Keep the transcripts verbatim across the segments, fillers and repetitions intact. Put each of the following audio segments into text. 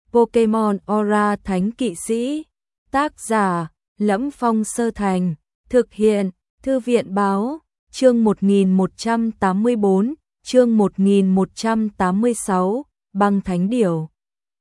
Pokemon Aura Thánh Kỵ Sĩ. Tác giả: Lẫm Phong Sơ Thành. Thực hiện: Thư viện báo. Chương một nghìn một trăm tám mươi bốn, chương một nghìn một trăm tám mươi sáu, Băng Thánh Điểu.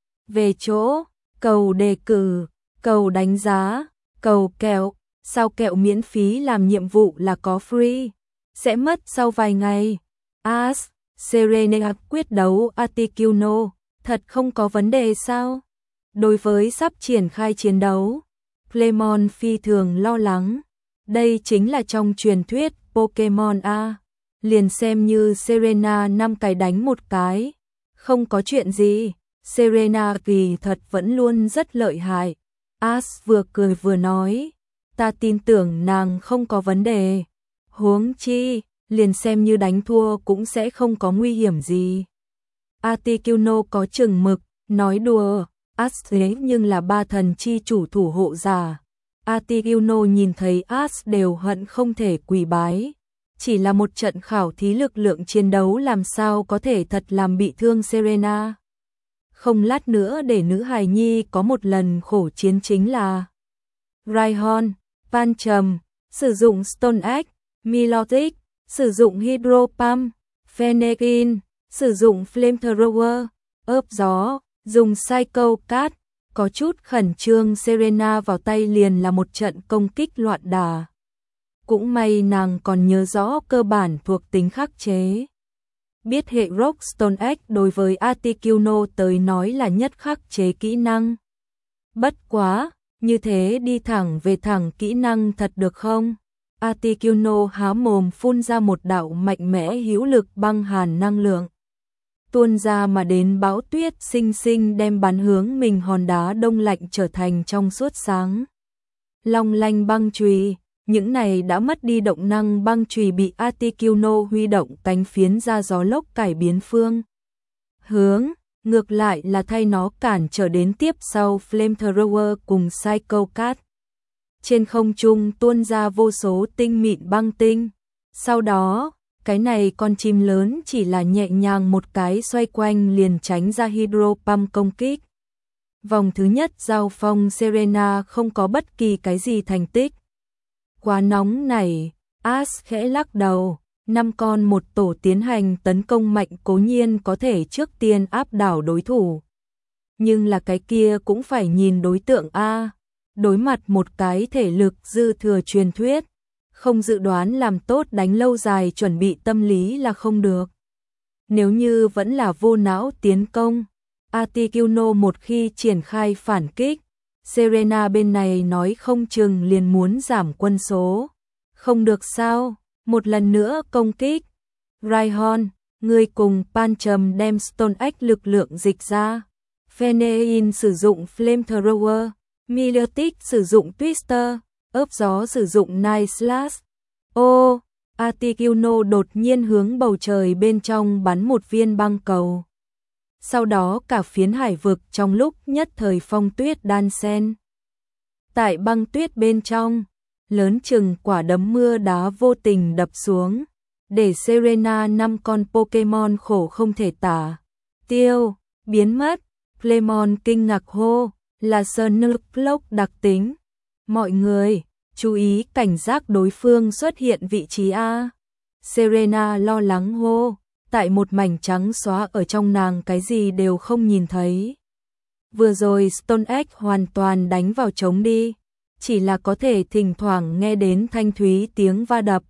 Về chỗ, cầu đề cử, cầu đánh giá, cầu kẹo, sao kẹo miễn phí làm nhiệm vụ là có free, sẽ mất sau vài ngày. As, Serena quyết đấu Articuno, thật không có vấn đề sao? Đối với sắp triển khai chiến đấu, Clemon phi thường lo lắng. Đây chính là trong truyền thuyết Pokemon A. Liền xem như Serena năm cái đánh một cái, không có chuyện gì. Serena kỳ thật vẫn luôn rất lợi hại. As vừa cười vừa nói, ta tin tưởng nàng không có vấn đề. Huống chi, liền xem như đánh thua cũng sẽ không có nguy hiểm gì. Articuno có chừng mực, nói đùa, As thế nhưng là ba thần chi chủ thủ hộ giả. Articuno nhìn thấy As đều hận không thể quỳ bái. Chỉ là một trận khảo thí lực lượng chiến đấu làm sao có thể thật làm bị thương Serena. Không lát nữa để nữ hài nhi có một lần khổ chiến chính là Rhyhorn, Pancham, sử dụng Stone Egg, Milotic, sử dụng Hydro Pump, Fennekin, sử dụng Flamethrower, ớp gió, dùng Psycho Cat. Có chút khẩn trương, Serena vào tay liền là một trận công kích loạn đà. Cũng may nàng còn nhớ rõ cơ bản thuộc tính khắc chế. Biết hệ Rock Stone Egg đối với Articuno tới nói là nhất khắc chế kỹ năng. Bất quá, như thế đi thẳng về thẳng kỹ năng thật được không? Articuno há mồm phun ra một đạo mạnh mẽ hữu lực băng hàn năng lượng. Tuôn ra mà đến bão tuyết sinh sinh đem bắn hướng mình hòn đá đông lạnh trở thành trong suốt sáng. Long lanh băng chùy, những này đã mất đi động năng băng chùy bị Articuno huy động cánh phiến ra gió lốc cải biến phương hướng, ngược lại là thay nó cản trở đến tiếp sau Flamethrower cùng Psycho Cat. Trên không trung tuôn ra vô số tinh mịn băng tinh. Sau đó, cái này con chim lớn chỉ là nhẹ nhàng một cái xoay quanh liền tránh ra Hydro Pump công kích. Vòng thứ nhất giao phong Serena không có bất kỳ cái gì thành tích. Quá nóng này, As khẽ lắc đầu, năm con một tổ tiến hành tấn công mạnh cố nhiên có thể trước tiên áp đảo đối thủ. Nhưng là cái kia cũng phải nhìn đối tượng A, đối mặt một cái thể lực dư thừa truyền thuyết, không dự đoán làm tốt đánh lâu dài chuẩn bị tâm lý là không được. Nếu như vẫn là vô não tiến công, Articuno một khi triển khai phản kích, Serena bên này nói không chừng liền muốn giảm quân số. Không được sao, một lần nữa công kích. Rhyhorn, người cùng Pancham đem Stone Egg lực lượng dịch ra. Fennekin sử dụng Flamethrower, Milotic sử dụng Twister, ớp gió sử dụng Night Slash. Ô, Articuno đột nhiên hướng bầu trời bên trong bắn một viên băng cầu. Sau đó cả phiến hải vực trong lúc nhất thời phong tuyết đan xen. Tại băng tuyết bên trong, lớn chừng quả đấm mưa đá vô tình đập xuống, để Serena năm con Pokemon khổ không thể tả. Tiêu, biến mất, Clemon kinh ngạc hô, là Snowcloak đặc tính. Mọi người, chú ý cảnh giác đối phương xuất hiện vị trí A. Serena lo lắng hô. Tại một mảnh trắng xóa ở trong nàng cái gì đều không nhìn thấy. Vừa rồi Stone Egg hoàn toàn đánh vào trống đi, chỉ là có thể thỉnh thoảng nghe đến thanh thúy tiếng va đập,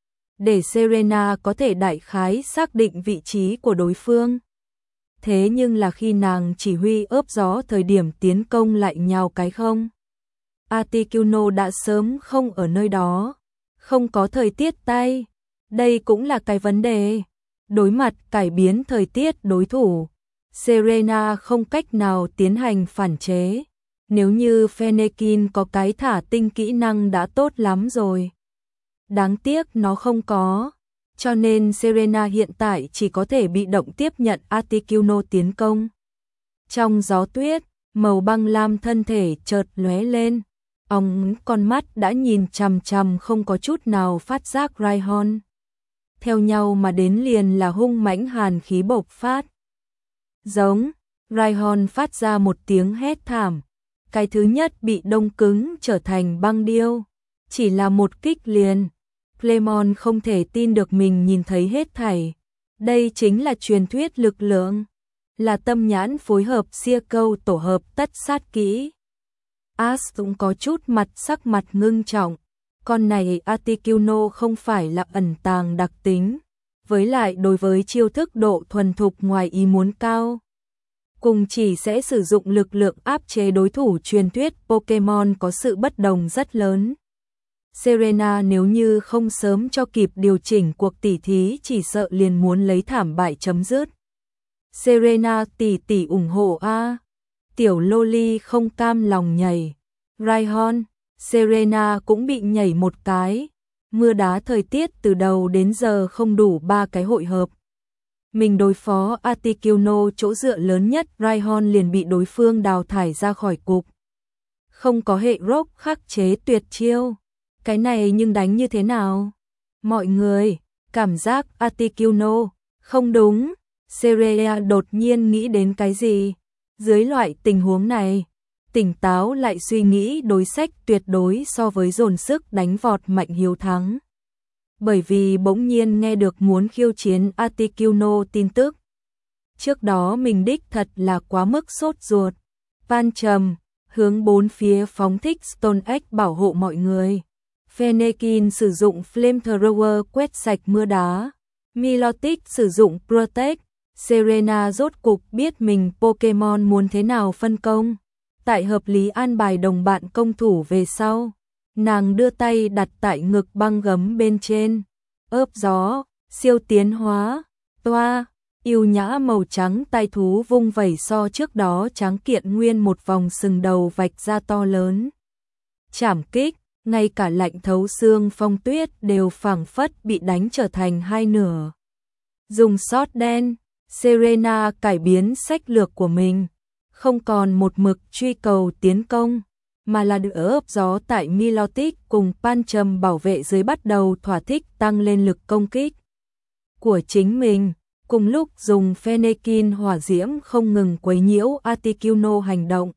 để Serena có thể đại khái xác định vị trí của đối phương. Thế nhưng là khi nàng chỉ huy ớp gió thời điểm tiến công lại nhào cái không. Articuno đã sớm không ở nơi đó, không có thời tiết tay, đây cũng là cái vấn đề. Đối mặt cải biến thời tiết đối thủ, Serena không cách nào tiến hành phản chế. Nếu như Fennekin có cái thả tinh kỹ năng đã tốt lắm rồi. Đáng tiếc nó không có, cho nên Serena hiện tại chỉ có thể bị động tiếp nhận Articuno tiến công. Trong gió tuyết, màu băng lam thân thể chợt lóe lên, óng con mắt đã nhìn chằm chằm không có chút nào phát giác Rhyhorn. Theo nhau mà đến liền là hung mãnh hàn khí bộc phát. Giống, Rhyhorn phát ra một tiếng hét thảm. Cái thứ nhất bị đông cứng trở thành băng điêu. Chỉ là một kích liền. Clemon không thể tin được mình nhìn thấy hết thảy. Đây chính là truyền thuyết lực lượng. Là tâm nhãn phối hợp xia câu tổ hợp tất sát kỹ. Ash cũng có chút mặt sắc mặt ngưng trọng. Con này Articuno không phải là ẩn tàng đặc tính. Với lại đối với chiêu thức độ thuần thục ngoài ý muốn cao. Cùng chỉ sẽ sử dụng lực lượng áp chế đối thủ truyền thuyết Pokemon có sự bất đồng rất lớn. Serena nếu như không sớm cho kịp điều chỉnh cuộc tỉ thí chỉ sợ liền muốn lấy thảm bại chấm dứt. Serena tỷ tỷ ủng hộ a. Tiểu Loli không cam lòng nhảy. Rhyhorn, Serena cũng bị nhảy một cái. Mưa đá thời tiết từ đầu đến giờ không đủ ba cái hội hợp. Mình đối phó Articuno chỗ dựa lớn nhất, Rhyhorn liền bị đối phương đào thải ra khỏi cục. Không có hệ rock khắc chế tuyệt chiêu. Cái này nhưng đánh như thế nào? Mọi người, cảm giác Articuno, không đúng. Serena đột nhiên nghĩ đến cái gì? Dưới loại tình huống này, tỉnh táo lại suy nghĩ đối sách tuyệt đối so với dồn sức đánh vọt mạnh hiếu thắng. Bởi vì bỗng nhiên nghe được muốn khiêu chiến Articuno tin tức. Trước đó mình đích thật là quá mức sốt ruột. Van trầm, hướng bốn phía phóng thích Stone Egg bảo hộ mọi người. Fennekin sử dụng Flamethrower quét sạch mưa đá. Milotic sử dụng Protect. Serena rốt cục biết mình Pokemon muốn thế nào phân công. Tại hợp lý an bài đồng bạn công thủ về sau. Nàng đưa tay đặt tại ngực băng gấm bên trên. Ớp gió, siêu tiến hóa, toa, yêu nhã màu trắng tai thú vung vẩy so trước đó tráng kiện nguyên một vòng sừng đầu vạch ra to lớn. Chảm kích, ngay cả lạnh thấu xương phong tuyết đều phảng phất bị đánh trở thành hai nửa. Dùng sót đen, Serena cải biến sách lược của mình. Không còn một mực truy cầu tiến công. Mà là đỡ ấp gió tại Milotic cùng Pancham bảo vệ dưới bắt đầu thỏa thích tăng lên lực công kích của chính mình, cùng lúc dùng Fennekin hỏa diễm không ngừng quấy nhiễu Articuno hành động.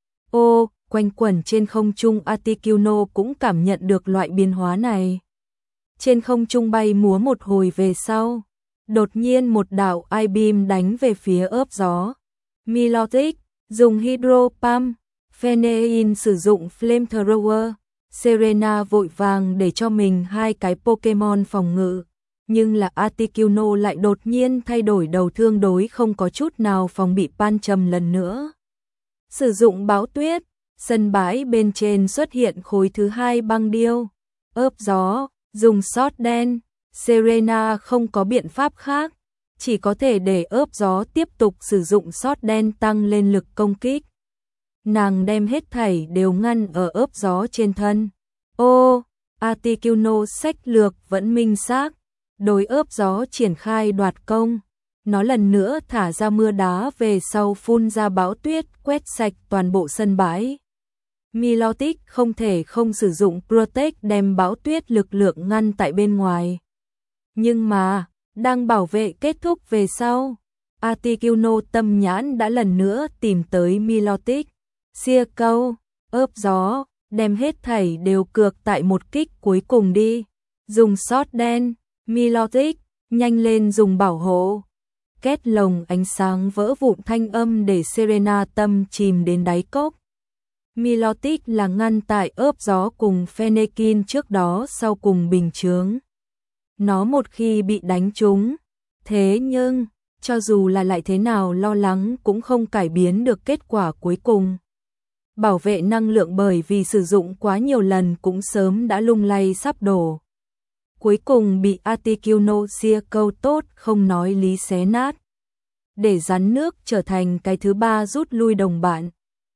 Ô, quanh quẩn trên không trung Articuno cũng cảm nhận được loại biến hóa này. Trên không trung bay múa một hồi về sau, đột nhiên một đạo I-beam đánh về phía ấp gió. Milotic dùng Hydro Pump. Fennekin sử dụng Flamethrower, Serena vội vàng để cho mình hai cái Pokemon phòng ngự, nhưng là Articuno lại đột nhiên thay đổi đầu thương đối không có chút nào phòng bị Pancham lần nữa. Sử dụng báo tuyết, sân bãi bên trên xuất hiện khối thứ hai băng điêu, ớp gió, dùng sót đen, Serena không có biện pháp khác, chỉ có thể để ớp gió tiếp tục sử dụng sót đen tăng lên lực công kích. Nàng đem hết thảy đều ngăn ở ớp gió trên thân. Ô, Articuno sách lược vẫn minh xác, đối ớp gió triển khai đoạt công. Nó lần nữa thả ra mưa đá về sau phun ra bão tuyết quét sạch toàn bộ sân bãi. Milotic không thể không sử dụng Protect đem bão tuyết lực lượng ngăn tại bên ngoài. Nhưng mà, đang bảo vệ kết thúc về sau, Articuno tâm nhãn đã lần nữa tìm tới Milotic. Xia câu, ớp gió, đem hết thảy đều cược tại một kích cuối cùng đi. Dùng sót đen, Milotic, nhanh lên dùng bảo hộ. Két lồng ánh sáng vỡ vụn thanh âm để Serena tâm chìm đến đáy cốc. Milotic là ngăn tại ớp gió cùng Fennekin trước đó sau cùng bình chướng. Nó một khi bị đánh trúng, thế nhưng, cho dù là lại thế nào lo lắng cũng không cải biến được kết quả cuối cùng. Bảo vệ năng lượng bởi vì sử dụng quá nhiều lần cũng sớm đã lung lay sắp đổ. Cuối cùng bị Articuno xia câu tốt không nói lý xé nát. Để rắn nước trở thành cái thứ ba rút lui đồng bạn.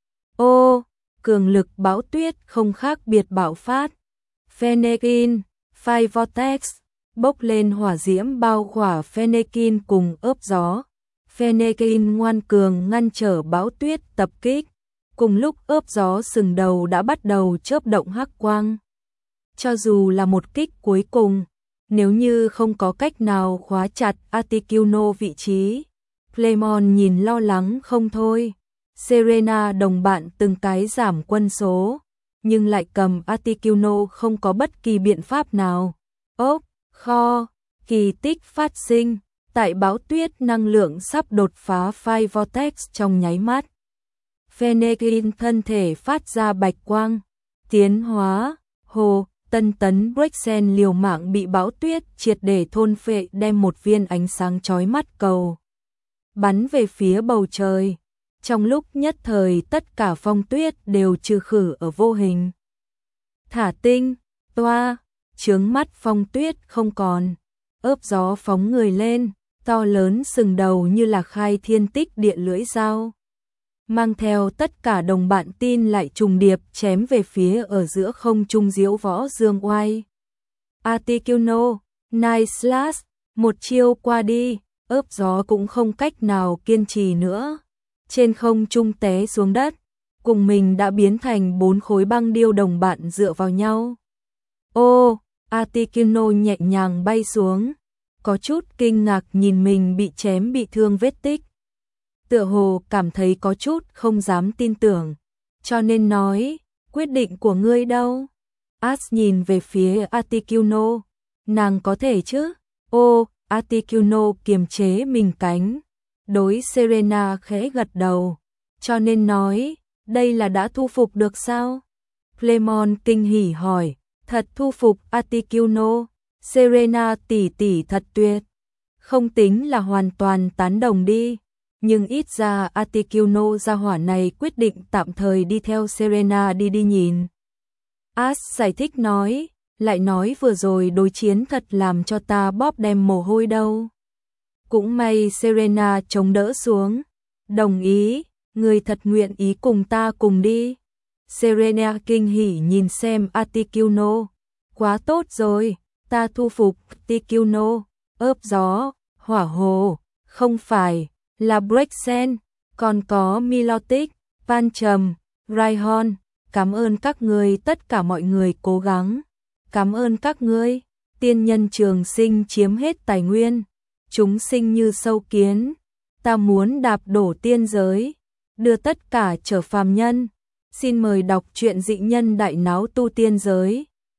Ô, cường lực bão tuyết không khác biệt bạo phát. Fennekin, Fire Vortex, bốc lên hỏa diễm bao khỏa Fennekin cùng ớp gió. Fennekin ngoan cường ngăn trở bão tuyết tập kích. Cùng lúc ớp gió sừng đầu đã bắt đầu chớp động hắc quang. Cho dù là một kích cuối cùng, nếu như không có cách nào khóa chặt Articuno vị trí, Clemon nhìn lo lắng không thôi. Serena đồng bạn từng cái giảm quân số, nhưng lại cầm Articuno không có bất kỳ biện pháp nào. Ốc, kho, kỳ tích phát sinh, tại bão tuyết năng lượng sắp đột phá Five Vortex trong nháy mắt. Fennekin thân thể phát ra bạch quang, tiến hóa, hồ, tân tấn Brexen liều mạng bị bão tuyết triệt để thôn phệ đem một viên ánh sáng chói mắt cầu. Bắn về phía bầu trời. Trong lúc nhất thời tất cả phong tuyết đều trừ khử ở vô hình. Thả tinh, toa, chướng mắt phong tuyết không còn. Ớp gió phóng người lên, to lớn sừng đầu như là khai thiên tích địa lưỡi dao. Mang theo tất cả đồng bạn tin lại trùng điệp chém về phía ở giữa không trung diễu võ dương oai. Articuno, Night Slash, một chiêu qua đi, ớp gió cũng không cách nào kiên trì nữa. Trên không trung té xuống đất, cùng mình đã biến thành bốn khối băng điêu đồng bạn dựa vào nhau. Ô, Articuno nhẹ nhàng bay xuống, có chút kinh ngạc nhìn mình bị chém bị thương vết tích. Tựa hồ cảm thấy có chút không dám tin tưởng, cho nên nói, quyết định của ngươi đâu? As nhìn về phía Articuno, nàng có thể chứ? Ô, Articuno kiềm chế mình cánh. Đối Serena khẽ gật đầu, cho nên nói, đây là đã thu phục được sao? Clemon kinh hỉ hỏi, thật thu phục Articuno, Serena tỷ tỷ thật tuyệt. Không tính là hoàn toàn tán đồng đi, nhưng ít ra Articuno gia hỏa này quyết định tạm thời đi theo Serena đi đi nhìn. As giải thích nói, lại nói vừa rồi đối chiến thật làm cho ta bóp đem mồ hôi đâu. Cũng may Serena chống đỡ xuống. Đồng ý, người thật nguyện ý cùng ta cùng đi. Serena kinh hỉ nhìn xem Articuno. Quá tốt rồi, ta thu phục Articuno. Ớp gió, hỏa hồ, không phải, là Brexen, còn có Milotic, Van Trầm, Rhyhorn. Cảm ơn các người tất cả mọi người cố gắng. Cảm ơn các ngươi, tiên nhân trường sinh chiếm hết tài nguyên. Chúng sinh như sâu kiến, ta muốn đạp đổ tiên giới, đưa tất cả trở phàm nhân. Xin mời đọc truyện Dị Nhân Đại Náo Tu Tiên Giới.